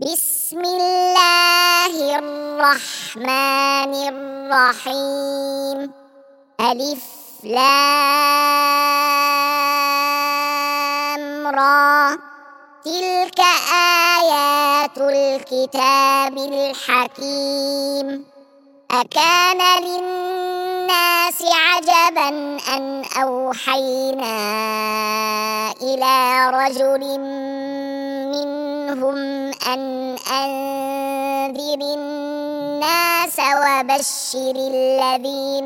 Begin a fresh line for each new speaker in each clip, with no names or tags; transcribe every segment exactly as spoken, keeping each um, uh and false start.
بسم الله الرحمن الرحيم. ألف لام را، تلك آيات الكتاب الحكيم. أكان للناس عجبا أن أوحينا إلى رجل منهم أن أنذر الناس وبشر الذين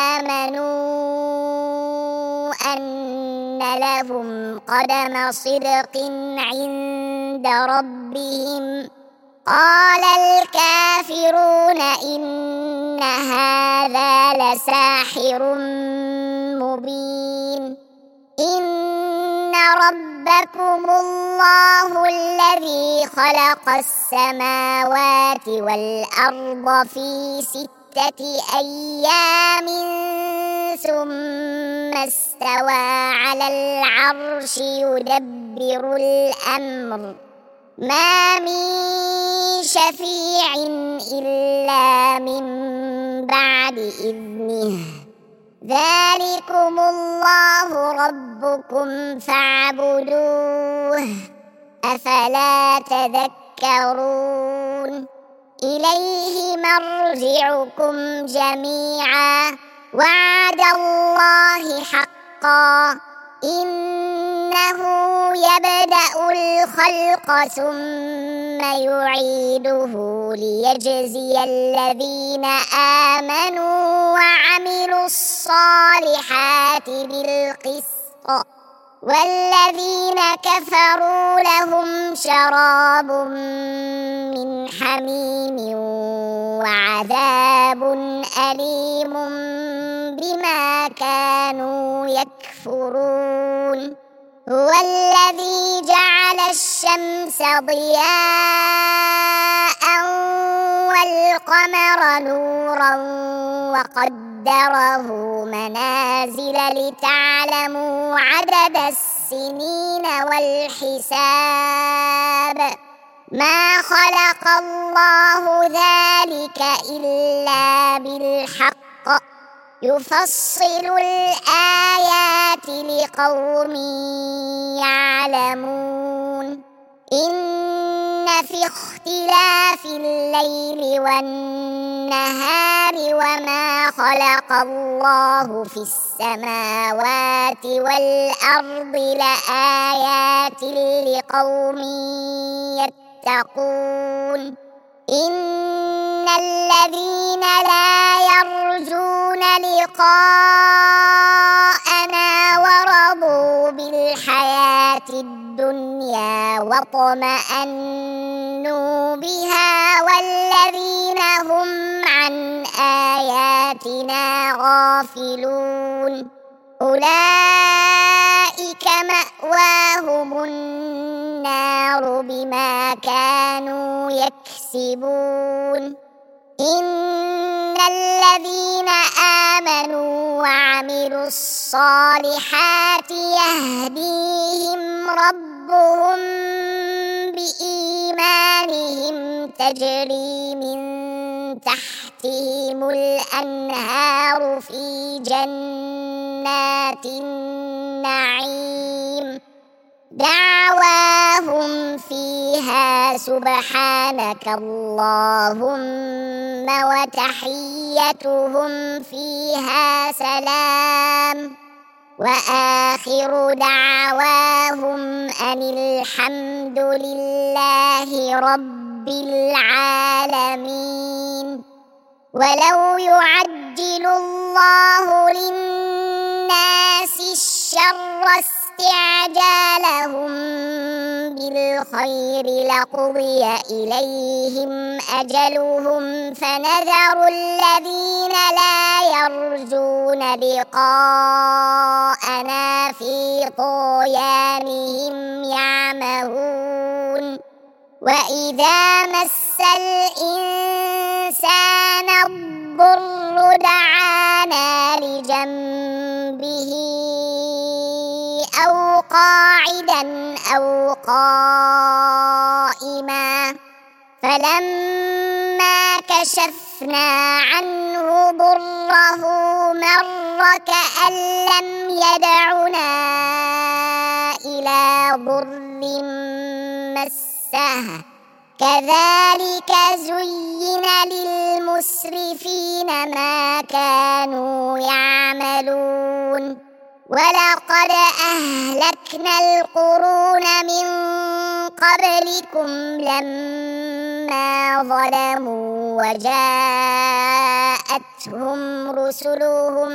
آمنوا أن لهم قدم صدق عند ربهم. قال الكافرون إن هذا لساحر مبين. إن ربكم الله الذي خلق السماوات والأرض في ستة أيام ثم استوى على العرش يدبر الأمر. ما من شفيع إلا من بعد إذنه. ذلكم الله ربكم فاعبدوه، أفلا تذكرون. إليه مرجعكم جميعا، وعد الله حقا، إنه يبدأ الخلق ثم يعيده ليجزي الذين آمنوا وعملوا الصالحات بالقسط، والذين كفروا لهم شراب من حميم وعذاب أليم بما كانوا يكفرون. هو الذي جعل الشمس ضياء والقمر نورا وقدره منازل لتعلموا عدد السنين والحساب. ما خلق الله ذلك إلا بالحق، يفصل الآيات لقوم يعلمون. إن في اختلاف الليل والنهار وما خلق الله في السماوات والأرض لآيات لقوم يتقون. إن الذين لا يرجون لقاءنا ورضوا بالحياة الدنيا واطمأنوا بها والذين هم عن آياتنا غافلون أولئك مأواهم النار بما كانوا يكسبون. إن الذين آمنوا وعملوا الصالحات يهديهم ربهم بإيمانهم تجري من تحتهم الأنهار في جنات النعيم. دعواهم فيها سبحانك اللهم وتحيتهم فيها سلام، وآخر دعواهم أن الحمد لله رب العالمين. ولو يعجل الله للناس الشر استعجالهم بالخير لقضي إليهم أجلهم، فنذر الذين لا يرجون لقاءنا في طغيانهم يعمهون. وإذا مس الإنسان الضر دعانا لجنبه أو قاعدا أو قائما فلما كشفنا عنه ضره مر كأن لم يدعنا إلى ضر مسه كذلك زين للمسرفين ما كانوا يعملون ولقد أهلكنا القرون من قبلكم لما ظلموا وجاءتهم رسلهم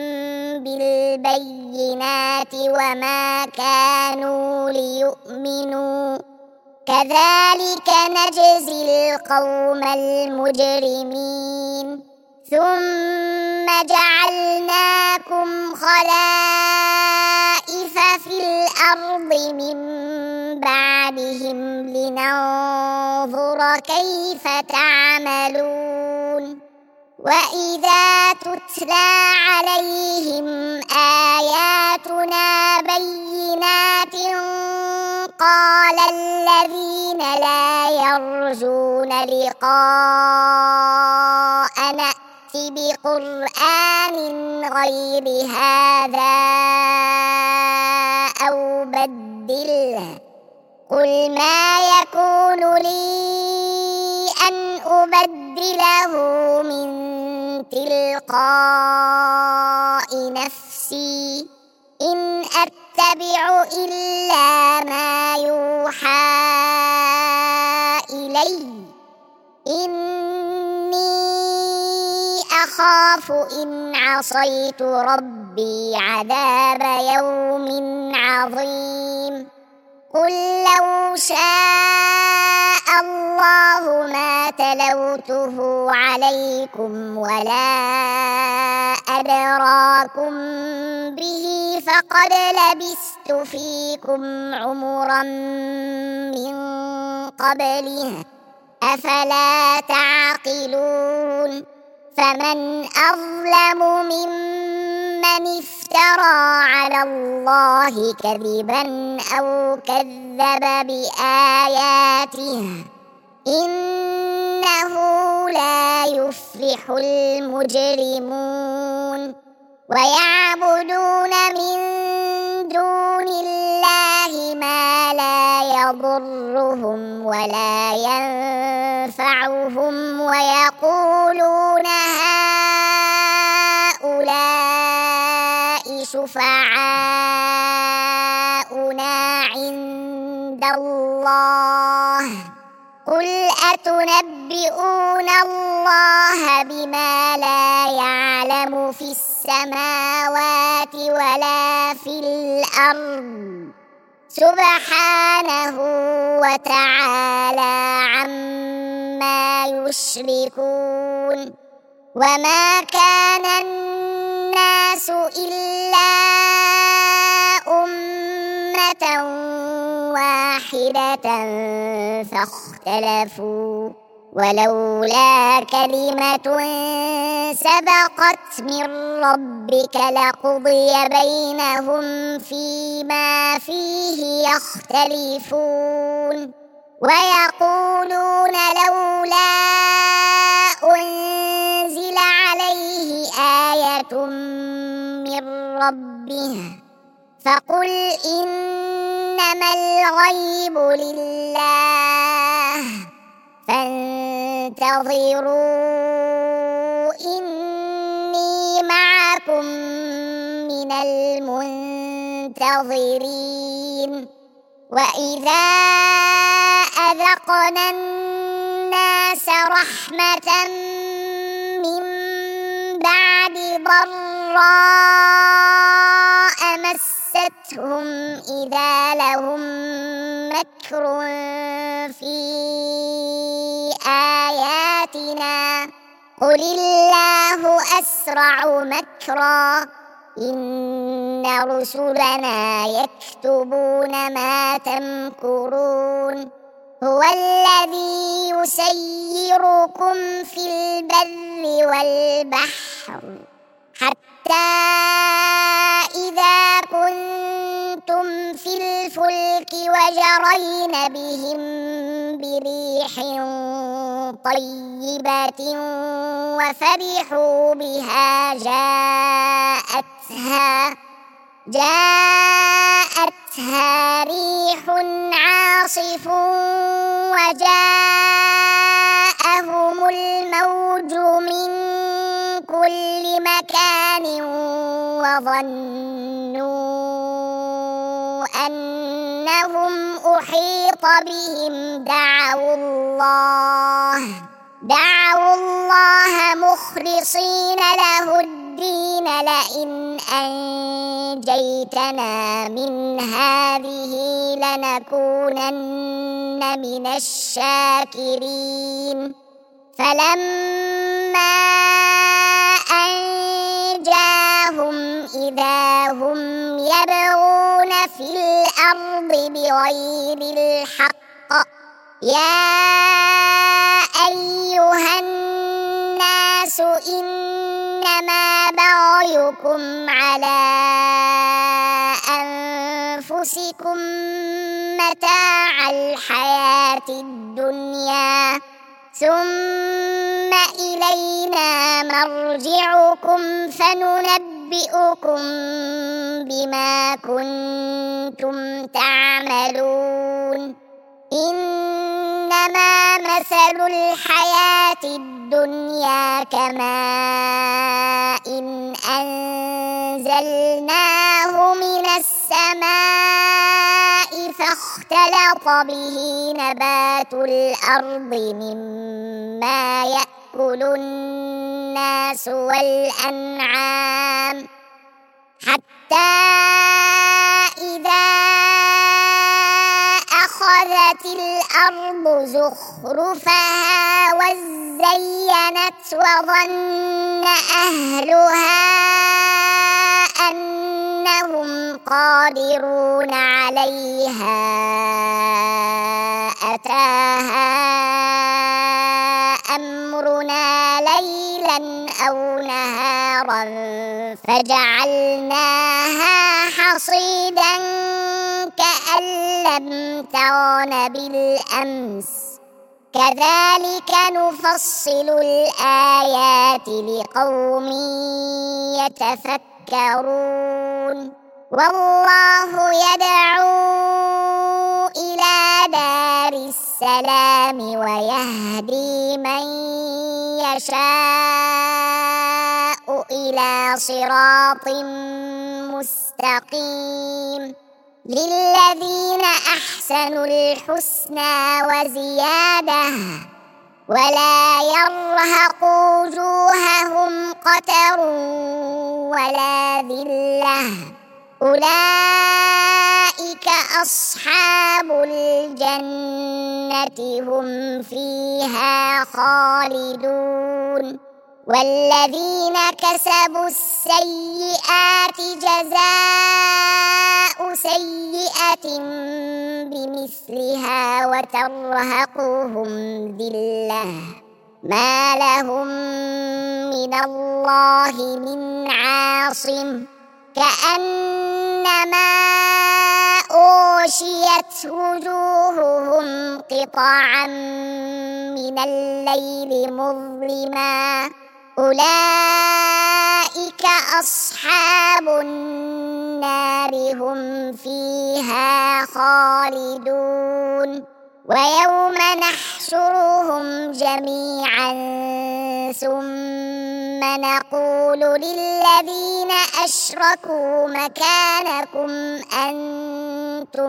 بالبينات وما كانوا ليؤمنوا كذلك نجزي القوم المجرمين ثم جعلناكم خلائف في الأرض من بعدهم لننظر كيف تعملون وإذا تتلى عليهم آياتنا بينات قال الذين لا يرجون لقاءنا ائت بقرآن غير هذا أو بدله قل ما يكون لي أن أبدله من تلقاء نفسي إن أتبع إلا ما يوحى إلي إني أخاف إن عصيت ربي عذاب يوم عظيم قل لو شاء الله ما تلوته عليكم ولا أدراكم به فقد لبثت فيكم عمرا من قبله أفلا تعقلون فمن أظلم ممن افترى على الله كذبا أو كذب بآياته إنه لا يفلح المجرمون ويعبدون من دون الله ما لا يضرهم ولا ينفعهم ويقولون هؤلاء شفعاؤنا عند الله قل أتنبئون الله بما لا يعلم في السماوات ولا في الأرض سبحانه وتعالى عما يشركون وما كان الناس إلا أمة واحدة فاختلفوا ولولا كلمة سبقت من ربك لقضي بينهم فيما فيه يختلفون ويقولون لولا أنزل عليه آية من ربه فقل إنما الغيب لله فانتظروا إني معكم من المنتظرين وإذا أذقنا الناس رحمة من بعد ضراء مستهم إذا لهم مكر في آياتنا قل الله أسرع مكرا إن رسلنا يكتبون ما تمكرون هو الذي يسيركم في البر والبحر حتى إذا كنتم في الفلك الفلك وجرين بهم بريح طيبة وفرحوا بها جاءتها جاءتها ريح عاصف وجاءهم الموج من كل مكان وظنوا أنهم أحيط بهم دعوا الله دعوا الله مخلصين له الدين لئن أنجيتنا من هذه لنكونن من الشاكرين فلما أنجاهم إذا هم يبغون في الأرض بغير الحق يا أيها الناس إنما بغيكم على أنفسكم متاع الحياة الدنيا ثم إلينا مرجعكم فننبئكم بما كنتم تعملون إنما مثل الحياة الدنيا كماء إن أنزلناه من السماء فاختلط به نبات الأرض مما يأكل الناس والأنعام حتى إذا أخذت الأرض زخرفها وزينت وظن أهلها أنهم قادرون عليها أتاها أمرنا ليلا أو نهارا فجعلناها حصيدا كأن لم تغن بالأمس كذلك نفصل الآيات لقوم يتفكرون والله يدعو إلى دار السلام ويهدي من يشاء إلى صراط مستقيم للذين أحسنوا الحسنى وزيادة ولا يرهق وجوههم قتر ولا ذلة أولئك أصحاب الجنة هم فيها خالدون والذين كسبوا السيئات جزاء سيئة بمثلها وترهقهم ذلة ما لهم من الله من عاصم كأنما أغشيت وجوههم قطعا من الليل مظلما أولئك أصحاب النار هم فيها خالدون ويوم نحشرهم جميعا ثم نقول للذين أشركوا مكانكم أنتم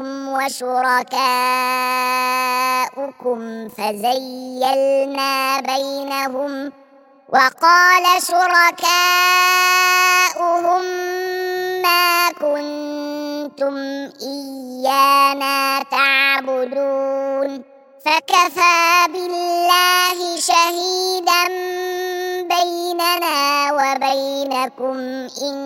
وشركاؤكم فزيلنا بينهم وقال شركاؤهم ما كنتم إيانا تعبدون فكفى بالله شهيدا بيننا وبينكم إن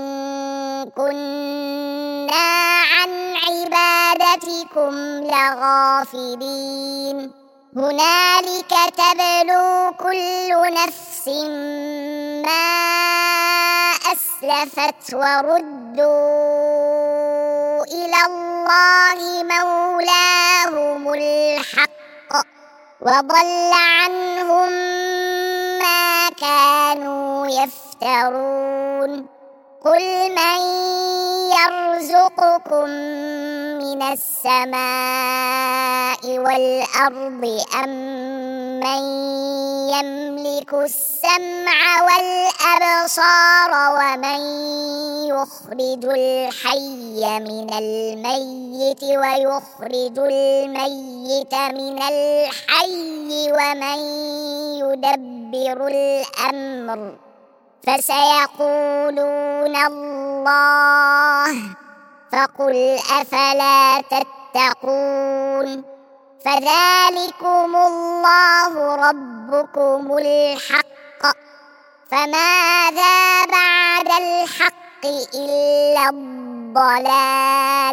كنا عن عبادتكم لغافلين هنالك تبلو كل نفس ما أسلفت وردوا إلى الله الله مولاهم الحق وضل عنهم ما كانوا يفترون قل من يرزقكم من السماء والأرض أم من يملك السمع والأبصار ومن يخرج الحي من الميت ويخرج الميت من الحي ومن يدبر الأمر فسيقولون الله فقل أفلا تتقون فذلكم الله ربكم الحق فماذا بعد الحق إلا الضلال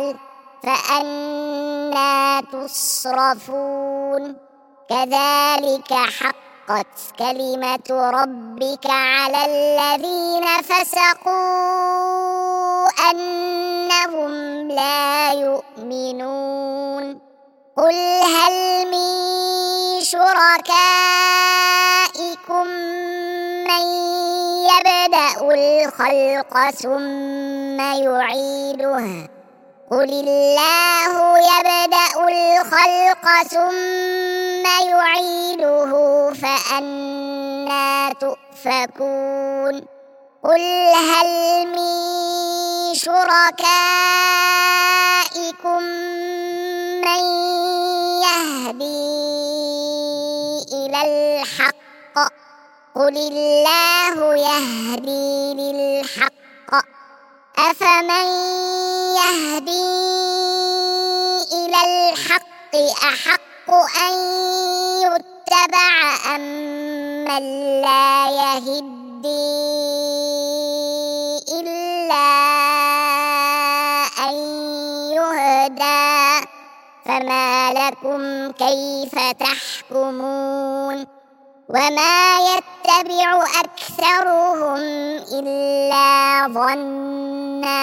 فأنى تصرفون كذلك حقت كلمة ربك على الذين فسقوا أنهم لا يؤمنون قل هل من شركائكم من يبدأ الخلق ثم يعيده قل الله يبدأ الخلق ثم يعيده فأنى تؤفكون قل هل من شركائكم من يهدي إلى الحق قل الله يهدي للحق أفمن يهدي إلى الحق أحق أن يتبع أم من لا يهدي إلا أن يهدى فما لكم كيف تحكمون وما يتبع أكثرهم إلا ظنا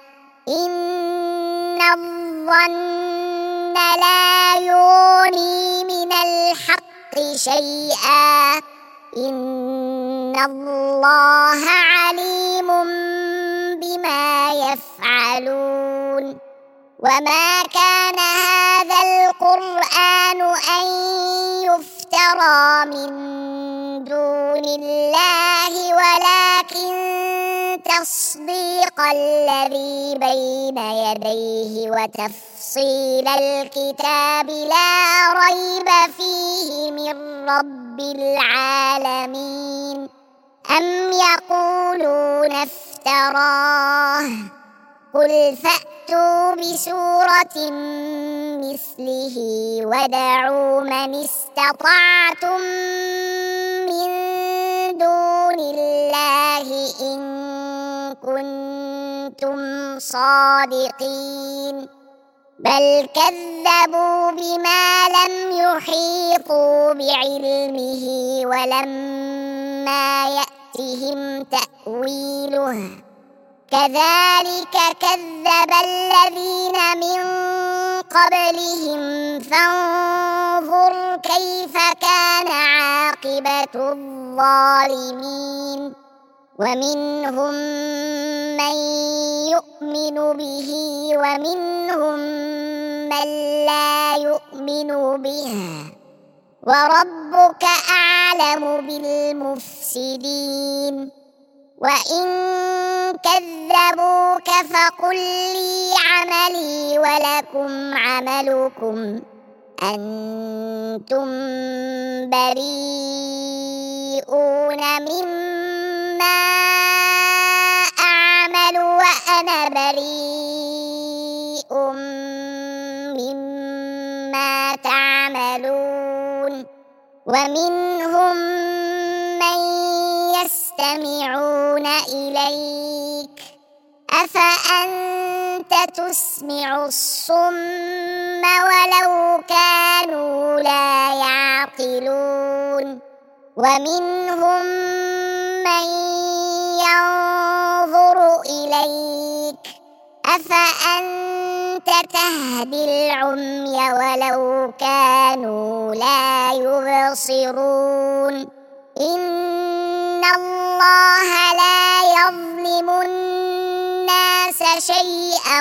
إن الظن لا يغني من الحق شيئا إن الله عليم بما يفعلون وما كان هذا القرآن أن يفترى من دون الله ولكن تصديق الذي بين يديه وتفصيل الكتاب لا ريب فيه من رب العالمين أم يقولون افتراه قل فأتوا بسورة مثله ودعوا من استطعتم من دون الله إن كنتم صادقين بل كذبوا بما لم يحيطوا بعلمه ولما يأتهم تأويله كذلك كذب الذين من قبلهم فانظر كيف كان عاقبة الظالمين ومنهم من يؤمن به ومنهم من لا يؤمن به وربك أعلم بالمفسدين وإن كذبوك فقل لي عملي ولكم عملكم أنتم بريئون مما أعمل وأنا بريء مما تعملون ومنهم من يستمعون إليك أفأنت تسمع الصم ولو كانوا لا يعقلون ومنهم من ينظر إليك أفأنت كنت تهدي العمي ولو كانوا لا يبصرون إن الله لا يظلم الناس شيئا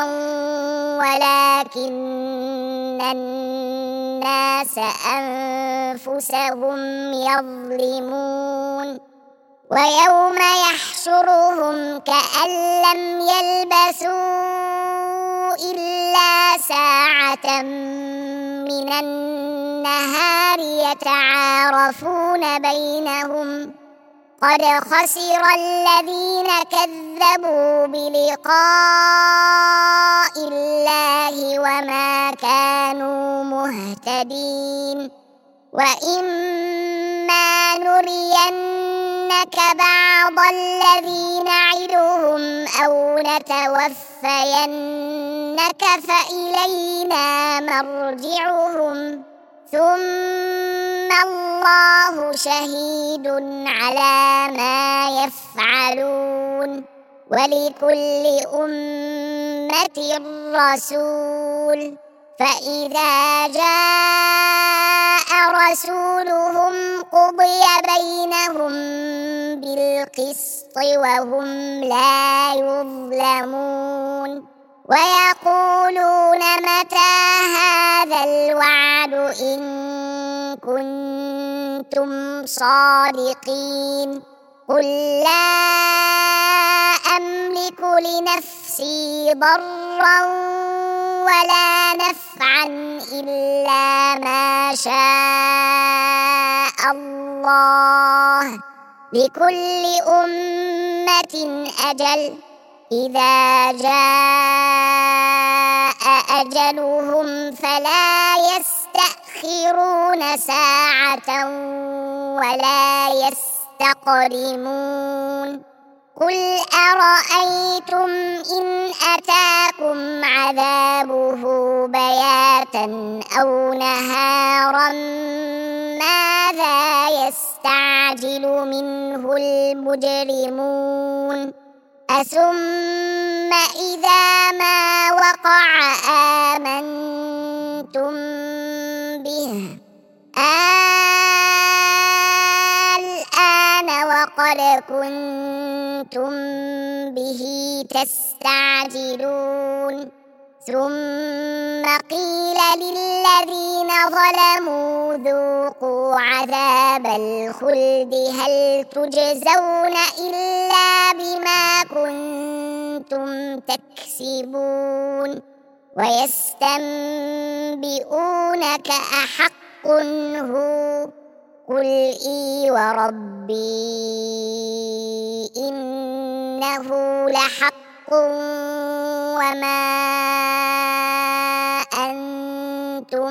ولكن الناس أنفسهم يظلمون ويوم يحشرهم كأن لم يلبثوا إلا ساعة من النهار يتعارفون بينهم قد خسر الذين كذبوا بلقاء الله وما كانوا مهتدين وإما نرينك بعض الذي نعدهم أو نتوفينك فإلينا مرجعهم ثم الله شهيد على ما يفعلون ولكل أمة رسول فإذا جاء رسولهم قضي بينهم بالقسط وهم لا يظلمون ويقولون متى هذا الوعد إن كنتم صادقين قل لا أملك لنفسي ضرا ولا نفعا إلا ما شاء الله لكل أمة أجل إذا جاء أجلهم فلا يستأخرون ساعة ولا يستقدمون قل أرأيتم إن أتاكم عذابه بياتا أو نهارا ماذا يستعجل منه المجرمون أثم إذا ما وقع آمنتم به الآن وقد كنتم به تستعجلون ثم قيل للذين ظلموا ذوقوا عذاب الخلد هل تجزون إلا بما كنتم تكسبون ويستنبئونك أحق هو قل إي وربي إنه لحق وما أنتم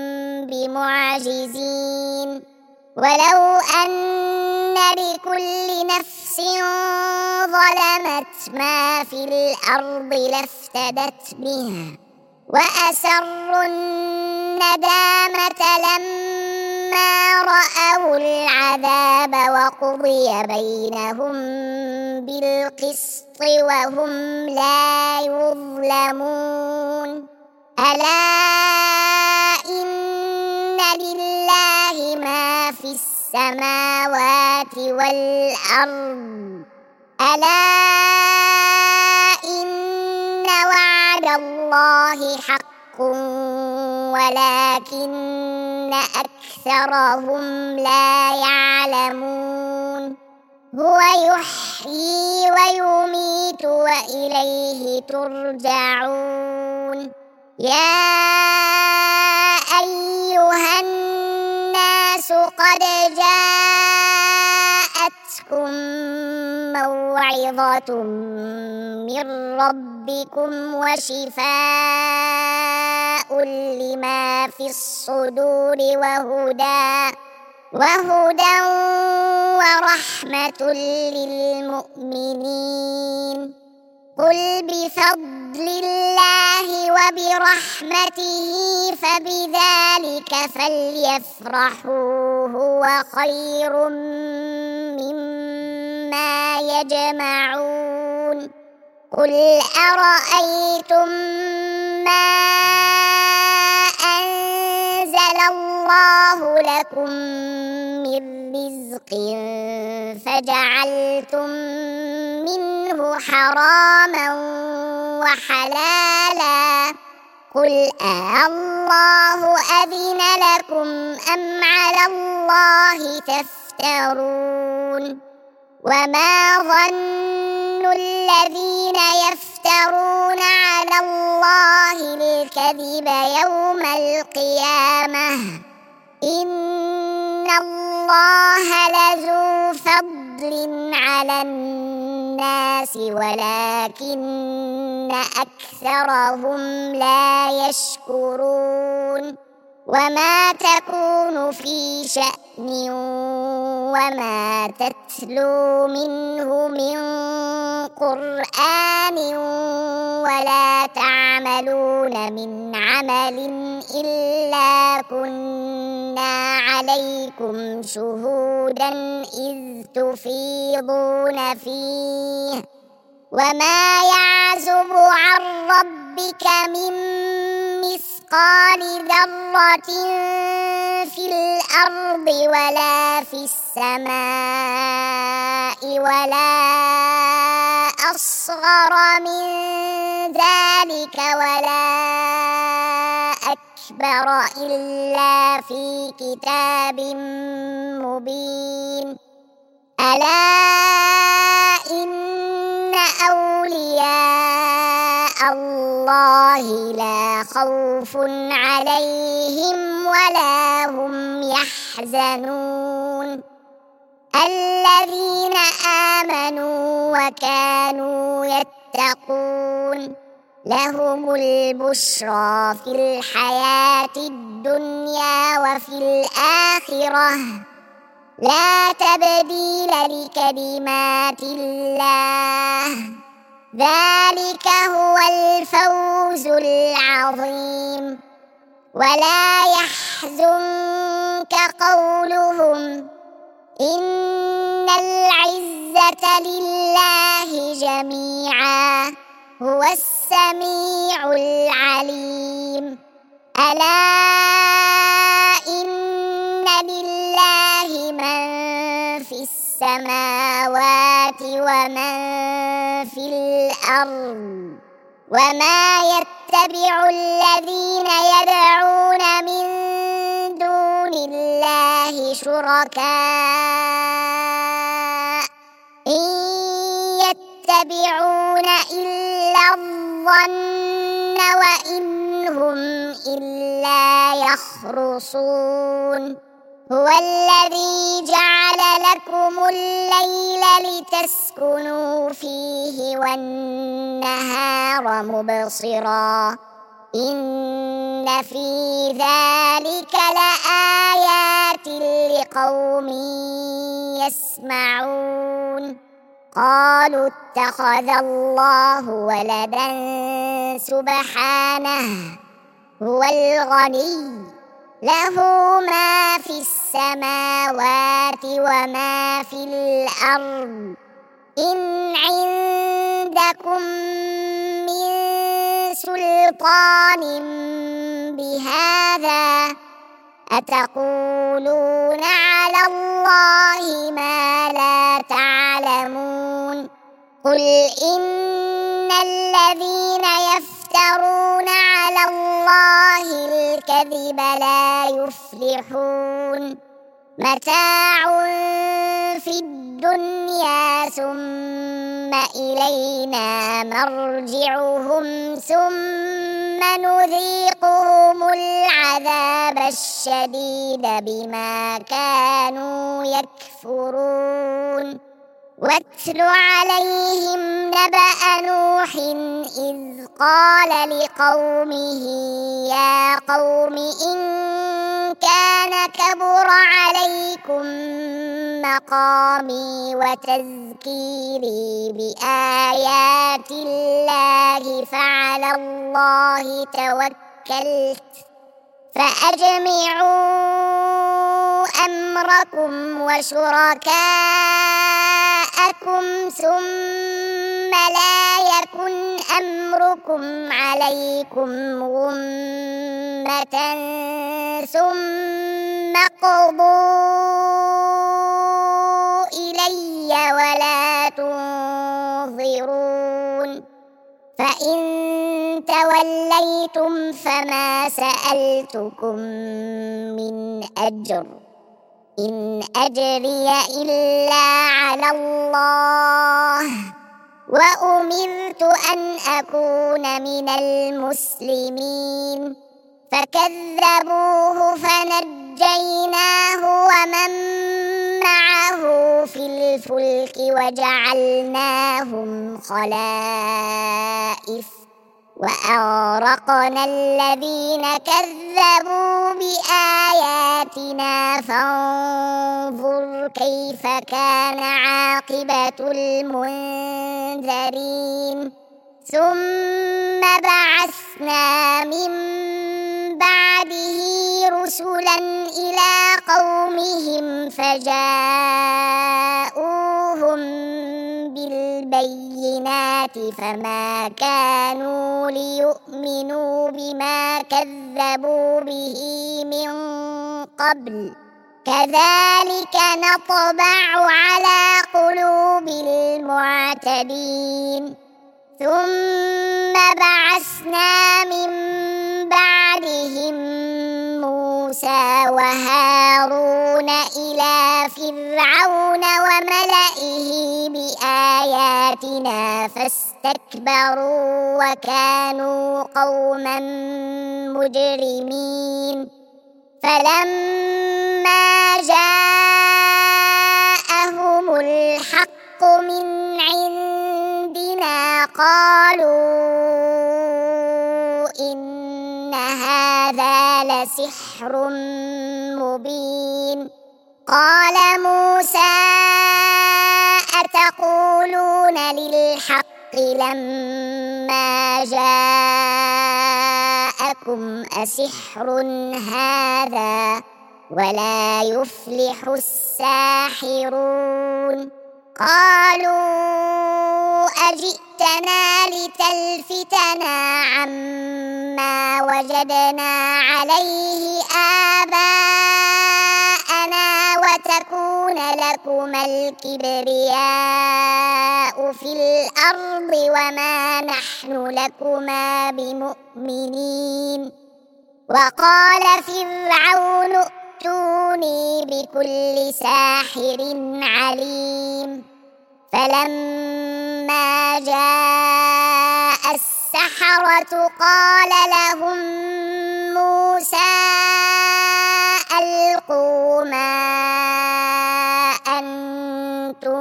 بمعجزين ولو أن لكل نفس ظلمت ما في الأرض لافتدت بها وأسروا الندامة لما رأوا العذاب وقضي بينهم بالقسط وهم لا يظلمون ألا إن لله ما في السماوات والأرض ألا إن وعد الله حق ولكن أكثرهم لا يعلمون هو يحيي ويميت وإليه ترجعون يا أيها الناس قد جاءتكم موعظة من ربكم وشفاء لما في الصدور وهدى وهدى ورحمة للمؤمنين قل بفضل الله وبرحمته فبذلك فليفرحوا هو خير مما يجمعون قل أرأيتم ما أنزل الله لكم من رزق فجعلتم منه حراما وحلالا قل أالله أذن لكم أم على الله تفترون وما ظن الذين يفترون على الله الكذب يوم القيامة إن الله لذو فضل على الناس ولكن أكثرهم لا يشكرون وما تكون في شأن وما تتلو منه من قرآن ولا تعملون من عمل إلا كنا عليكم شهودا إذ تفيضون فيه وما يعزب عن ربك من مثقال ذرة في الأرض ولا في السماء ولا أصغر من ذلك ولا أكبر إلا في كتاب مبين ألا إن أولياء الله لا خوف عليهم ولا هم يحزنون الذين آمنوا وكانوا يتقون لهم البشرى في الحياة الدنيا وفي الآخرة لا تبديل لكلمات الله ذلك هو الفوز العظيم ولا يحزنك قولهم إن العزة لله جميعا هو السميع العليم ألا إن لله من في السماوات ومن في الأرض وما يتبع الذين يدعون من دون الله شركاء إن يتبعون إلا الظن وإن هم إلا يخرصون هو الذي جعل لكم الليل لتسكنوا فيه والنهار مبصرا إن في ذلك لآيات لقوم يسمعون قالوا اتخذ الله ولدا سبحانه هو الغني له ما في السماوات وما في الأرض إن عندكم من سلطان بهذا أتقولون على الله ما لا تعلمون قل إن الذين يفترون على الله الكذب لا يفلحون متاع في الدنيا ثم إلينا مرجعهم ثم نذيقهم العذاب الشديد بما كانوا يكفرون واتل عليهم نبأ نوح إذ قال لقومه يا قوم إن كان كبر عليكم مقامي وتذكيري بآيات الله فعلى الله توكلت فأجمعوا أمركم وشركاءكم ثم ولا يكن أمركم عليكم غمة ثم اقضوا إلي ولا تنظرون فإن توليتم فما سألتكم من أجر إن أجري إلا على الله وأمرت أن أكون من المسلمين فكذبوه فنجيناه ومن معه في الفلك وجعلناهم خلائف وأغرقنا الذين كذبوا بآياتنا فانظر كيف كان عاقبة المنذرين ثم بعثنا من بعده رسلا إلى قومهم فجاءوهم بالبينات فما كانوا ليؤمنوا بما كذبوا به من قبل كذلك نطبع على قلوب المعتدين ثم بعثنا من بعدهم موسى وهارون إلى فرعون وملئه بآياتنا فاستكبروا وكانوا قوما مجرمين فلما جاءهم الحق من عندنا قالوا إن هذا لسحر مبين قال موسى أتقولون للحق لما جاءكم أسحر هذا ولا يفلح الساحرون قالوا أجئتنا لتلفتنا عما وجدنا عليه آباءنا وتكون لكما الكبرياء في الأرض وما نحن لكما بمؤمنين وقال فرعون ائتوني بكل ساحر عليم فلما جاء السحرة قال لهم موسى ألقوا ما أنتم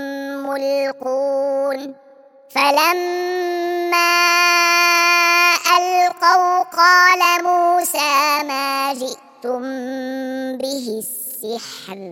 ملقون فلما ألقوا قال موسى ما جئتم به السحر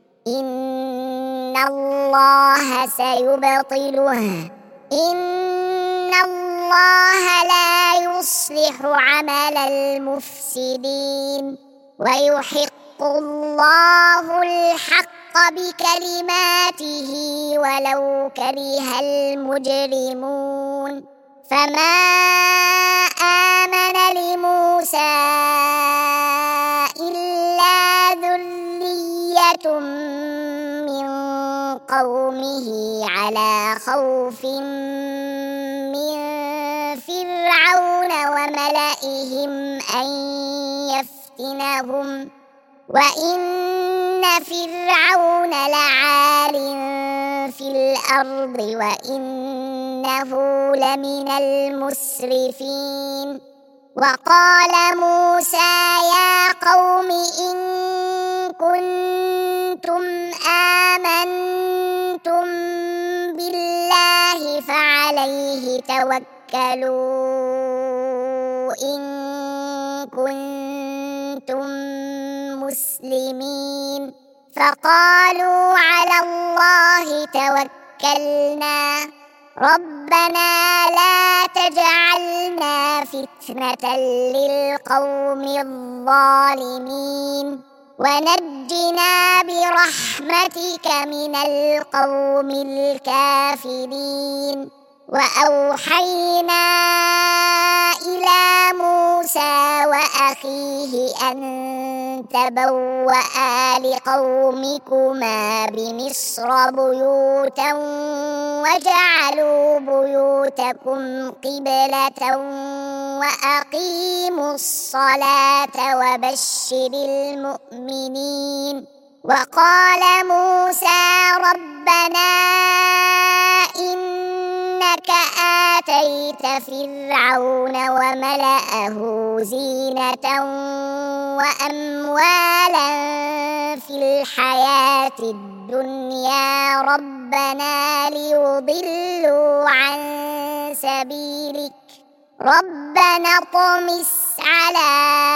إن الله سيبطله إن الله لا يصلح عمل المفسدين ويحق الله الحق بكلماته ولو كره المجرمون فما آمن لموسى إلا ذرية من قومه على خوف من فرعون وملئهم أن يفتنهم وإن فرعون لعال في الأرض وإنه لمن المسرفين وقال موسى يا قوم إن كنتم آمنتم بالله فعليه توكلوا إن كنتم مسلمين فقالوا على الله توكلنا ربنا لا تجعلنا فتنة للقوم الظالمين ونجنا برحمتك من القوم الكافرين وأوحينا إلى موسى وأخيه أن تبوأ لقومكما بمصر بيوتا وجعلوا بيوتكم قبلة وأقيموا الصلاة وبشر المؤمنين. وقال موسى ربنا إنك آتيت فرعون وملأه زينة وأموالا في الحياة الدنيا ربنا ليضلوا عن سبيلك ربنا اطمس على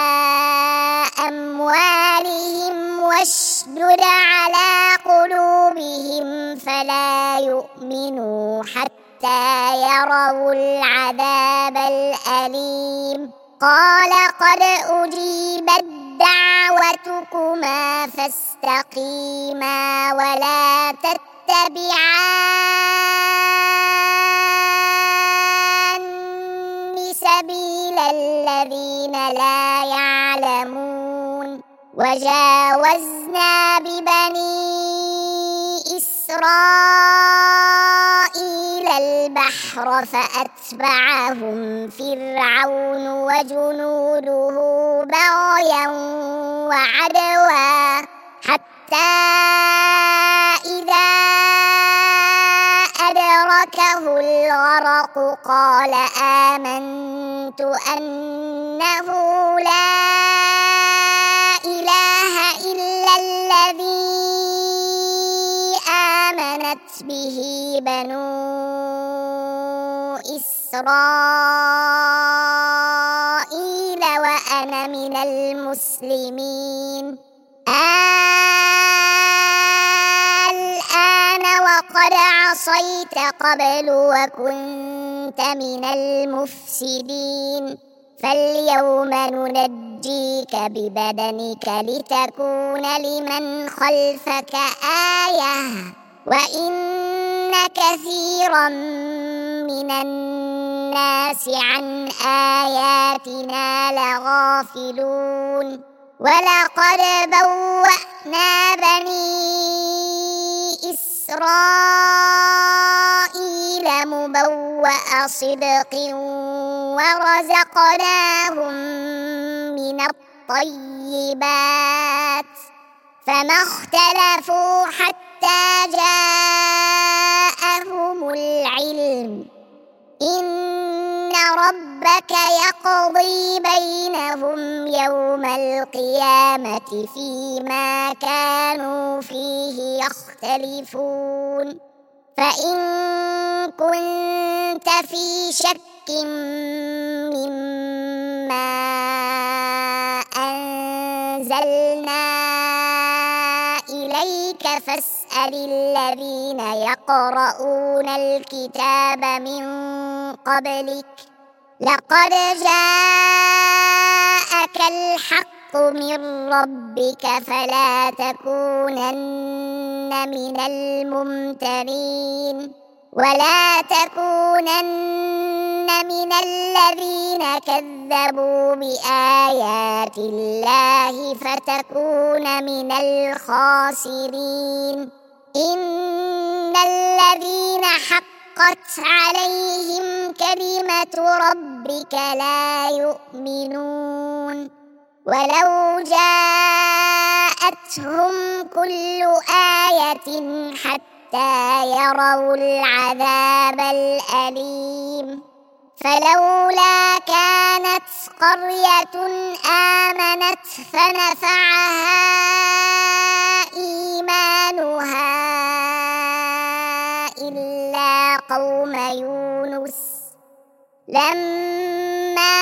أموالهم واشدد على قلوبهم فلا يؤمنوا حتى يروا العذاب الأليم. قال قد أجيبت دعوتكما فاستقيما ولا تتبعان سبيل الذين لا يعلمون. وجاوزنا ببني إسرائيل البحر فأتبعهم فرعون وجنوده بغيا وعدوا حتى إذا أدركه الغرق قال آمنت أنه لا إله إلا الذي آمنت به بنو إسرائيل وأنا من المسلمين. الآن وقد عصيت قبل وكنت من المفسدين فاليوم ننجيك ببدنك لتكون لمن خلفك آية وإن كثيرا من الناس عن آياتنا لغافلون. ولقد بوأنا بني إسرائيل مبوأ صدق ورزقناهم من الطيبات فما اختلفوا حتى جاءهم العلم إن ربك يقضي بينهم يوم القيامة فيما كانوا فيه يختلفون. فإن كنت في شك مما أنزلنا إليك فاسأل الذين يقرؤون الكتاب من قبلك لقد جاءك الحق من ربك فلا تكونن من الممترين ولا تكونن من الذين كذبوا بآيات الله فتكون من الخاسرين. إن الذين حقت عليهم كلمة ربك لا يؤمنون ولو جاءتهم كل آية حتى يروا العذاب الأليم. فلولا كانت قرية آمنت فنفعها إيمانها إلا قوم يونس لما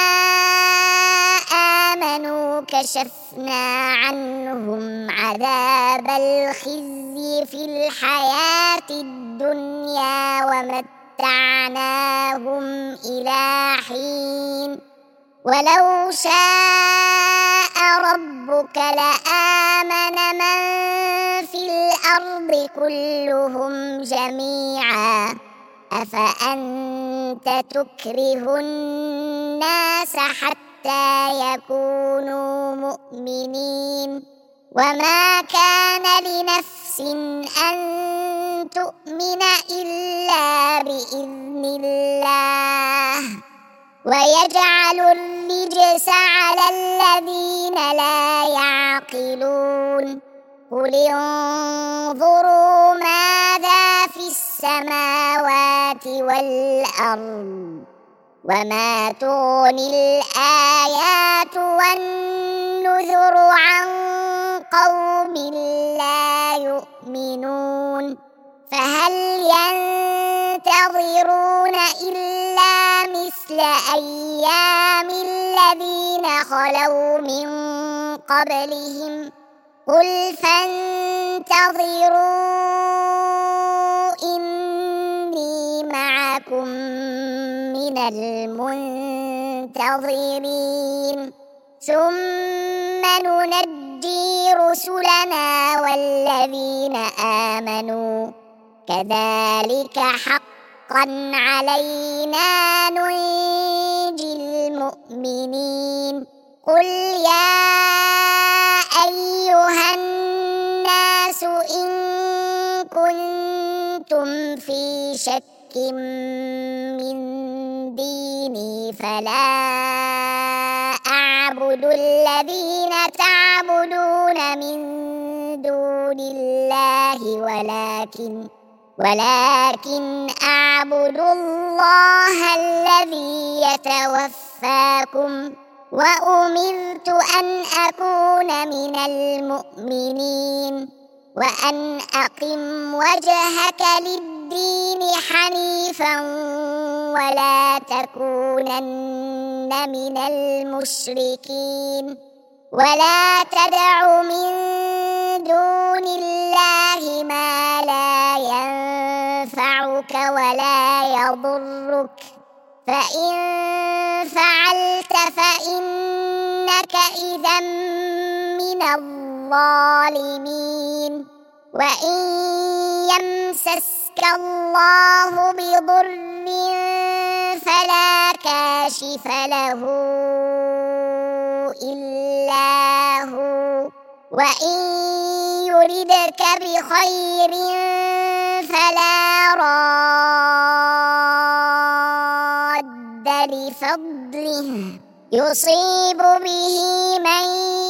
آمنوا كشفنا عنهم عذاب الخزي في الحياة الدنيا ومتعناهم إلى حين ولو شاء ربك لآمن من في الأرض كلهم جميعا أفأنت تكره الناس حتى يكونوا مؤمنين وما كان لنفس أن تؤمن إلا بإذن الله ويجعل الرجس على الذين لا يعقلون قل انظروا ماذا في السماوات والأرض وما تغني الآيات والنذر عن قوم لا يؤمنون فهل ينتظرون إلا مثل أيام الذين خلوا من قبلهم قل فانتظروا إني معكم من المنتظرين ثم ننجي رسلنا والذين آمنوا كذلك حقا علينا ننجي المؤمنين قل يا أيها الناس إن كنتم في شك من ديني فلا أعبد الذين تعبدون من دون الله ولكن ولكن أعبد الله الذي يتوفاكم وأمرت أن أكون من المؤمنين وأن أقم وجهك للدين حنيفا ولا تكونن من المشركين ولا تدع من دون الله ما لا ينفعك ولا يضرك فإن فعلت فإنك إذا من الظالمين وإن يمسسك الله بضر فلا كاشف له إلا هو وإن يردك بخير فلا راد لفضله يصيب به من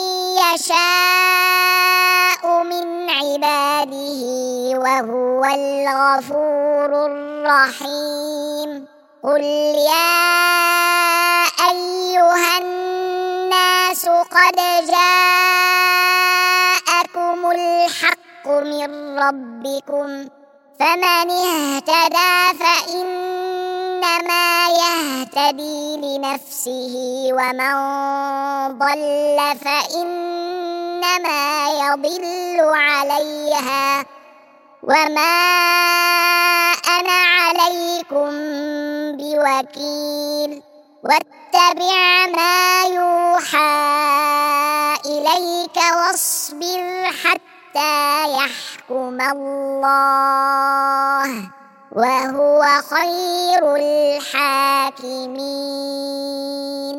يشاء من عباده وهو الغفور الرحيم قل يا أيها الناس قد جاءكم الحق من ربكم فمن اهتدى فإنما يهتدي لنفسه ومن ضل فإنما يضل عليها وما أنا عليكم بوكيل واتبع ما يوحى إليك واصبر حتى يحكم الله وهو خير الحاكمين.